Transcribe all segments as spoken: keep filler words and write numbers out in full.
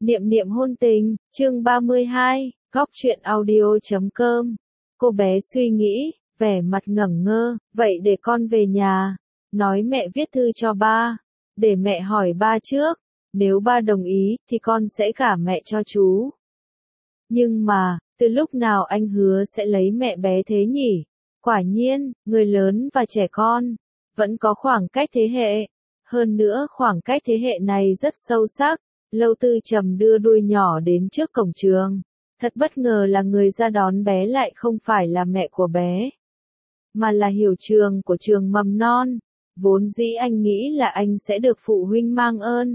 Niệm niệm hôn tình, chương ba mươi hai, góc truyện audio chấm com. Cô bé suy nghĩ, vẻ mặt ngẩn ngơ, vậy để con về nhà, nói mẹ viết thư cho ba, để mẹ hỏi ba trước, nếu ba đồng ý thì con sẽ gả mẹ cho chú. Nhưng mà, từ lúc nào anh hứa sẽ lấy mẹ bé thế nhỉ? Quả nhiên, người lớn và trẻ con, vẫn có khoảng cách thế hệ. Hơn nữa khoảng cách thế hệ này rất sâu sắc. Lâu Tư Trầm đưa đuôi nhỏ đến trước cổng trường. Thật bất ngờ là người ra đón bé lại không phải là mẹ của bé, mà là hiệu trưởng của trường mầm non. Vốn dĩ anh nghĩ là anh sẽ được phụ huynh mang ơn.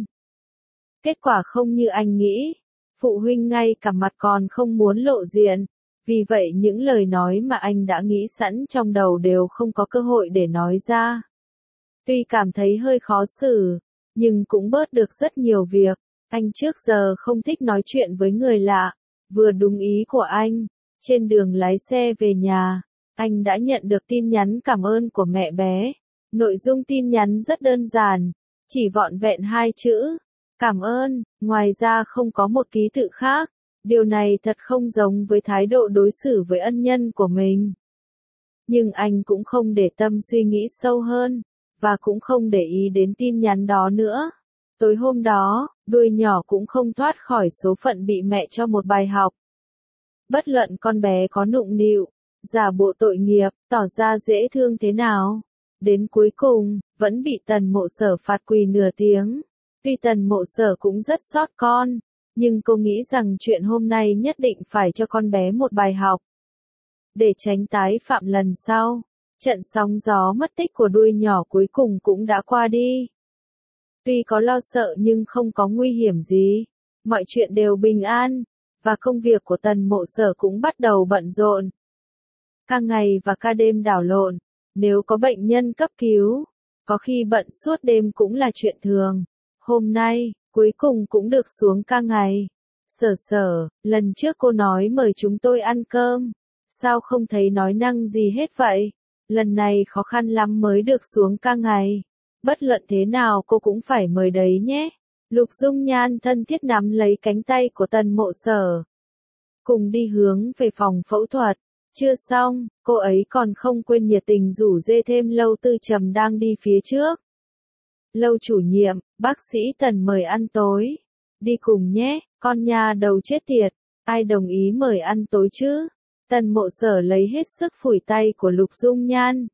Kết quả không như anh nghĩ. Phụ huynh ngay cả mặt còn không muốn lộ diện. Vì vậy những lời nói mà anh đã nghĩ sẵn trong đầu đều không có cơ hội để nói ra. Tuy cảm thấy hơi khó xử, nhưng cũng bớt được rất nhiều việc. Anh trước giờ không thích nói chuyện với người lạ, vừa đúng ý của anh. Trên đường lái xe về nhà, anh đã nhận được tin nhắn cảm ơn của mẹ bé. Nội dung tin nhắn rất đơn giản, chỉ vọn vẹn hai chữ, cảm ơn, ngoài ra không có một ký tự khác. Điều này thật không giống với thái độ đối xử với ân nhân của mình. Nhưng anh cũng không để tâm suy nghĩ sâu hơn, và cũng không để ý đến tin nhắn đó nữa. Tối hôm đó, đuôi nhỏ cũng không thoát khỏi số phận bị mẹ cho một bài học. Bất luận con bé có nụng nịu, giả bộ tội nghiệp, tỏ ra dễ thương thế nào. Đến cuối cùng, vẫn bị Tần Mộ Sở phạt quỳ nửa tiếng. Tuy Tần Mộ Sở cũng rất xót con, nhưng cô nghĩ rằng chuyện hôm nay nhất định phải cho con bé một bài học. Để tránh tái phạm lần sau, trận sóng gió mất tích của đuôi nhỏ cuối cùng cũng đã qua đi. Tuy có lo sợ nhưng không có nguy hiểm gì, mọi chuyện đều bình an, và công việc của Tần Mộ Sở cũng bắt đầu bận rộn. Ca ngày và ca đêm đảo lộn, nếu có bệnh nhân cấp cứu, có khi bận suốt đêm cũng là chuyện thường. Hôm nay, cuối cùng cũng được xuống ca ngày. Sở Sở, lần trước cô nói mời chúng tôi ăn cơm, sao không thấy nói năng gì hết vậy? Lần này khó khăn lắm mới được xuống ca ngày. Bất luận thế nào cô cũng phải mời đấy nhé. Lục Dung Nhan thân thiết nắm lấy cánh tay của Tần Mộ Sở. Cùng đi hướng về phòng phẫu thuật. Chưa xong, cô ấy còn không quên nhiệt tình rủ dê thêm Lâu Tư Trầm đang đi phía trước. Lâu chủ nhiệm, bác sĩ Tần mời ăn tối. Đi cùng nhé, con nhà đầu chết tiệt. Ai đồng ý mời ăn tối chứ? Tần Mộ Sở lấy hết sức phủi tay của Lục Dung Nhan.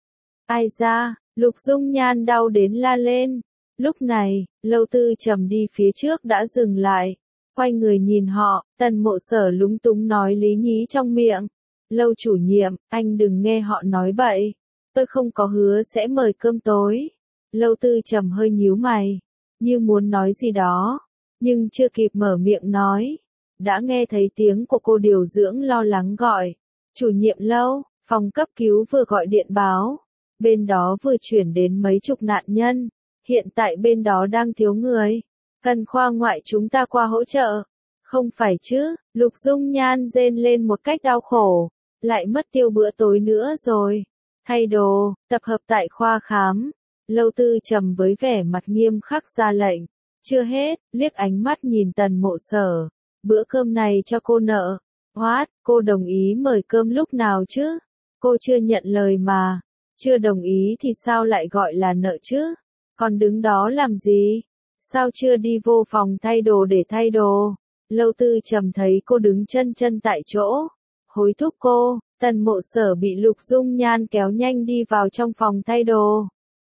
Ai ra? Lục Dung Nhan đau đến la lên. Lúc này, Lâu Tư Trầm đi phía trước đã dừng lại. Quay người nhìn họ, Tần Mộ Sở lúng túng nói lý nhí trong miệng. Lâu chủ nhiệm, anh đừng nghe họ nói bậy. Tôi không có hứa sẽ mời cơm tối. Lâu Tư Trầm hơi nhíu mày, như muốn nói gì đó, nhưng chưa kịp mở miệng nói. Đã nghe thấy tiếng của cô điều dưỡng lo lắng gọi. Chủ nhiệm Lâu, phòng cấp cứu vừa gọi điện báo. Bên đó vừa chuyển đến mấy chục nạn nhân, hiện tại bên đó đang thiếu người, cần khoa ngoại chúng ta qua hỗ trợ. Không phải chứ, Lục Dung Nhan rên lên một cách đau khổ, lại mất tiêu bữa tối nữa rồi. Thay đồ, tập hợp tại khoa khám. Lâu Tư Trầm với vẻ mặt nghiêm khắc ra lệnh. Chưa hết, liếc ánh mắt nhìn Tần Mộ Sở. Bữa cơm này cho cô nợ. What, cô đồng ý mời cơm lúc nào chứ? Cô chưa nhận lời mà. Chưa đồng ý thì sao lại gọi là nợ chứ? Còn đứng đó làm gì? Sao chưa đi vô phòng thay đồ để thay đồ? Lâu Tư Trầm thấy cô đứng chân chân tại chỗ, hối thúc cô. Tần Mộ Sở bị Lục Dung Nhan kéo nhanh đi vào trong phòng thay đồ.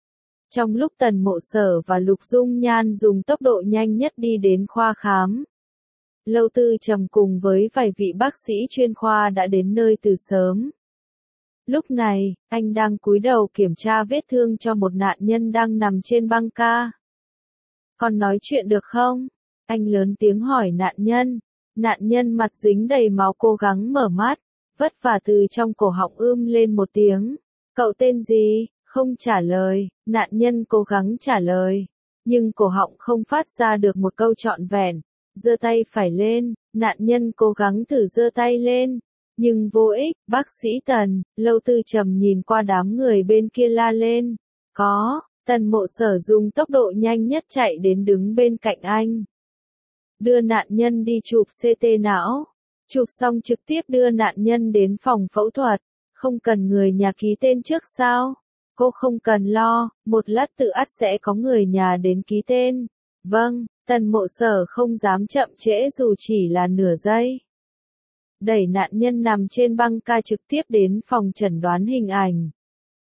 Trong lúc Tần Mộ Sở và Lục Dung Nhan dùng tốc độ nhanh nhất đi đến khoa khám, Lâu Tư Trầm cùng với vài vị bác sĩ chuyên khoa đã đến nơi từ sớm. Lúc này, anh đang cúi đầu kiểm tra vết thương cho một nạn nhân đang nằm trên băng ca. Còn nói chuyện được không? Anh lớn tiếng hỏi nạn nhân. Nạn nhân mặt dính đầy máu cố gắng mở mắt, vất vả từ trong cổ họng ưm lên một tiếng. Cậu tên gì? Không trả lời. Nạn nhân cố gắng trả lời, nhưng cổ họng không phát ra được một câu trọn vẹn. Giơ tay phải lên, nạn nhân cố gắng thử giơ tay lên, nhưng vô ích. Bác sĩ Tần, Lâu Tư Trầm nhìn qua đám người bên kia la lên. Có. Tần Mộ Sở dùng tốc độ nhanh nhất chạy đến đứng bên cạnh anh. đưa nạn nhân đi chụp xê tê não. Chụp xong trực tiếp đưa nạn nhân đến phòng phẫu thuật. Không cần người nhà ký tên trước sao? Cô không cần lo, một lát tự ắt sẽ có người nhà đến ký tên. Vâng, Tần Mộ Sở không dám chậm trễ dù chỉ là nửa giây. Đẩy nạn nhân nằm trên băng ca trực tiếp đến phòng chẩn đoán hình ảnh.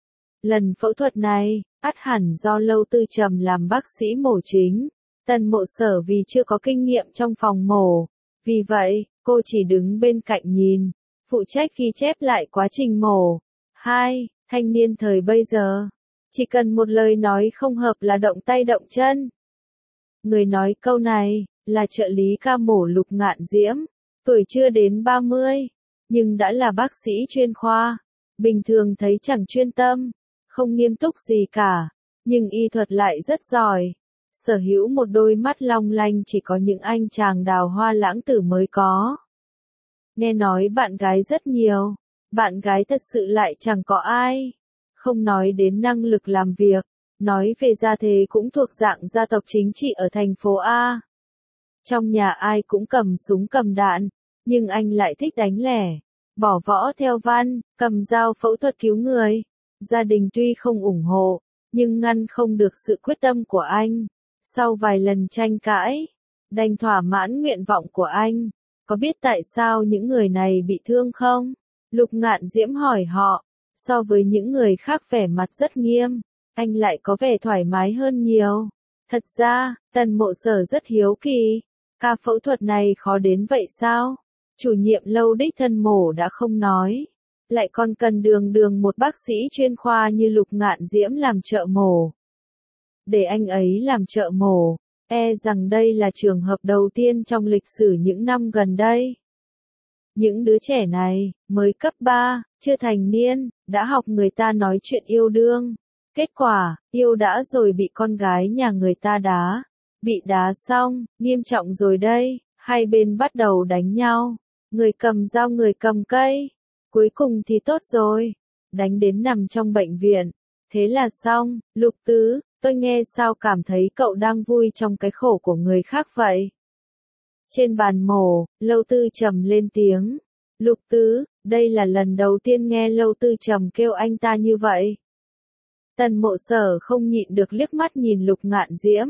Lần phẫu thuật này, ắt hẳn do Lâu Tư Trầm làm bác sĩ mổ chính. Tần Mộ Sở vì chưa có kinh nghiệm trong phòng mổ. Vì vậy, cô chỉ đứng bên cạnh nhìn, phụ trách ghi chép lại quá trình mổ. Hai, thanh niên thời bây giờ, chỉ cần một lời nói không hợp là động tay động chân. Người nói câu này, là trợ lý ca mổ Lục Ngạn Diễm, tuổi chưa đến ba mươi, nhưng đã là bác sĩ chuyên khoa. Bình thường thấy chẳng chuyên tâm, không nghiêm túc gì cả, nhưng y thuật lại rất giỏi. Sở hữu một đôi mắt long lanh chỉ có những anh chàng đào hoa lãng tử mới có. Nghe nói bạn gái rất nhiều, bạn gái thật sự lại chẳng có ai. Không nói đến năng lực làm việc, nói về gia thế cũng thuộc dạng gia tộc chính trị ở thành phố A. Trong nhà ai cũng cầm súng cầm đạn, nhưng anh lại thích đánh lẻ, bỏ võ theo văn, cầm dao phẫu thuật cứu người. Gia đình tuy không ủng hộ, nhưng ngăn không được sự quyết tâm của anh. Sau vài lần tranh cãi, đành thỏa mãn nguyện vọng của anh. Có biết tại sao những người này bị thương không? Lục Ngạn Diễm hỏi họ. So với những người khác vẻ mặt rất nghiêm, anh lại có vẻ thoải mái hơn nhiều. Thật ra, Tần Mộ Sở rất hiếu kỳ. Ca phẫu thuật này khó đến vậy sao? Chủ nhiệm Lâu đích thân mổ đã không nói. Lại còn cần đường đường một bác sĩ chuyên khoa như Lục Ngạn Diễm làm trợ mổ. Để anh ấy làm trợ mổ, e rằng đây là trường hợp đầu tiên trong lịch sử những năm gần đây. Những đứa trẻ này, mới cấp ba, chưa thành niên, đã học người ta nói chuyện yêu đương. Kết quả, yêu đã rồi bị con gái nhà người ta đá. Bị đá xong, nghiêm trọng rồi đây, hai bên bắt đầu đánh nhau. Người cầm dao người cầm cây. Cuối cùng thì tốt rồi, đánh đến nằm trong bệnh viện. Thế là xong. Lục Tứ, tôi nghe sao cảm thấy cậu đang vui trong cái khổ của người khác vậy? Trên bàn mổ, Lâu Tư Trầm lên tiếng. Lục Tứ, đây là lần đầu tiên nghe Lâu Tư Trầm kêu anh ta như vậy. Tần Mộ Sở không nhịn được liếc mắt nhìn Lục Ngạn Diễm.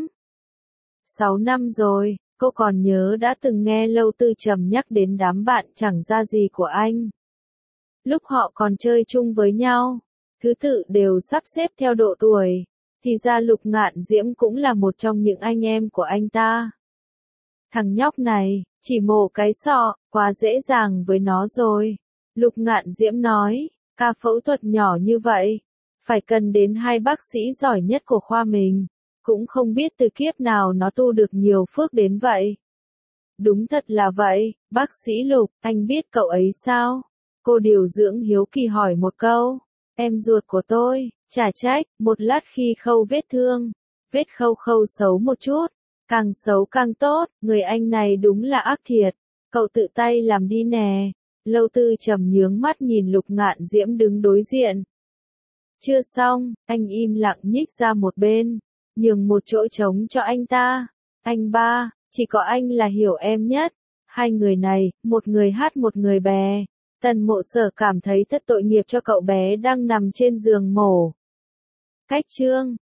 Sáu năm rồi, cô còn nhớ đã từng nghe Lâu Tư Trầm nhắc đến đám bạn chẳng ra gì của anh. Lúc họ còn chơi chung với nhau, thứ tự đều sắp xếp theo độ tuổi, thì ra Lục Ngạn Diễm cũng là một trong những anh em của anh ta. Thằng nhóc này, chỉ mổ cái sọ, quá dễ dàng với nó rồi. Lục Ngạn Diễm nói, ca phẫu thuật nhỏ như vậy, phải cần đến hai bác sĩ giỏi nhất của khoa mình. Cũng không biết từ kiếp nào nó tu được nhiều phước đến vậy. Đúng thật là vậy, bác sĩ Lục, anh biết cậu ấy sao? Cô điều dưỡng hiếu kỳ hỏi một câu. Em ruột của tôi, chả trách, một lát khi khâu vết thương. Vết khâu khâu xấu một chút. Càng xấu càng tốt, người anh này đúng là ác thiệt. Cậu tự tay làm đi nè. Lâu Tư Trầm nhướng mắt nhìn Lục Ngạn Diễm đứng đối diện. Chưa xong, anh im lặng nhích ra một bên, nhường một chỗ trống cho anh ta. Anh ba, chỉ có anh là hiểu em nhất. Hai người này, một người hát một người bè. Tần Mộ Sở cảm thấy thật tội nghiệp cho cậu bé đang nằm trên giường mổ. Cách chương